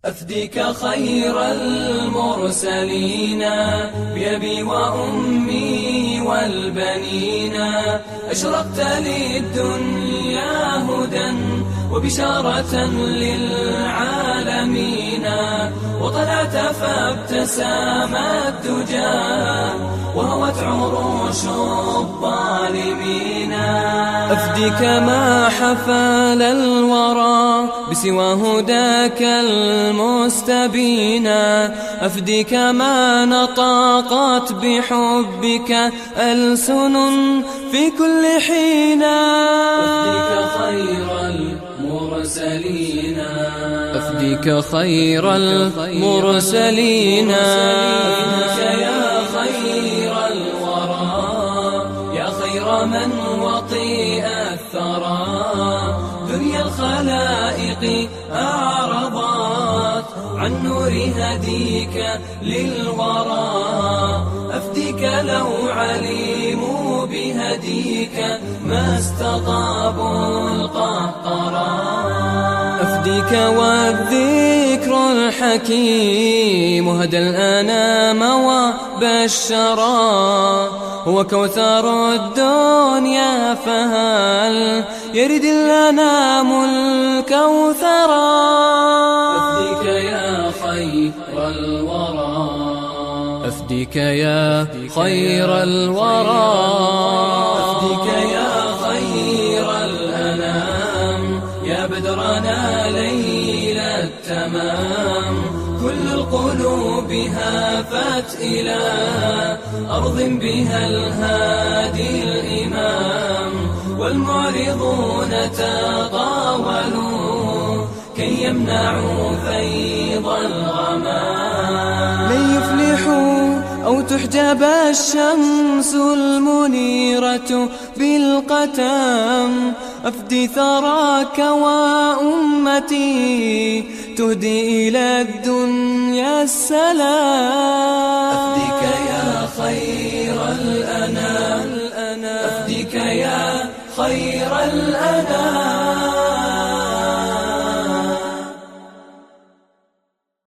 أفديك خير المرسلين بأبي وأمي والبنين، أشرقت للدنيا هدى وبشارة للعالمين، وطلعت فابتسام الدجى وهوت عروش الظالمين. أفديك ما حفل الورى بسوى هداك المستبين، أفديك ما نطقت بحبك ألسن في كل حين. أفديك خير المرسلين، أفديك خير المرسلين، أفديك يا خير الورى، يا خير من وطئ الثرى. دنيا الخلائق أعرضت عن نور هديك للورى، أفديك لو علموا بهديك ما استطابوا القهقرى. أفديك والذكر الحكيم هدى الأنام وبشرا، هو كوثر الدنيا فهل يرد الأنام الكوثرا. أفديك يا خير الورى، أفديك يا خير الورى، أفديك يا خير الأنام، يا بدرنا ليل التمام. كل القلوب هافت إلى أرض بها الهادي الإمام، والمعرضون تطاولوا كي يمنعوا فيض الغمام. لن يفلحوا أو تحجب الشمس المنيرة بالقتام، أفدي ثراك وأمتي تهدي إلى الدنيا السلام. أفديك يا خير الأنام، أفديك يا خير الأنام.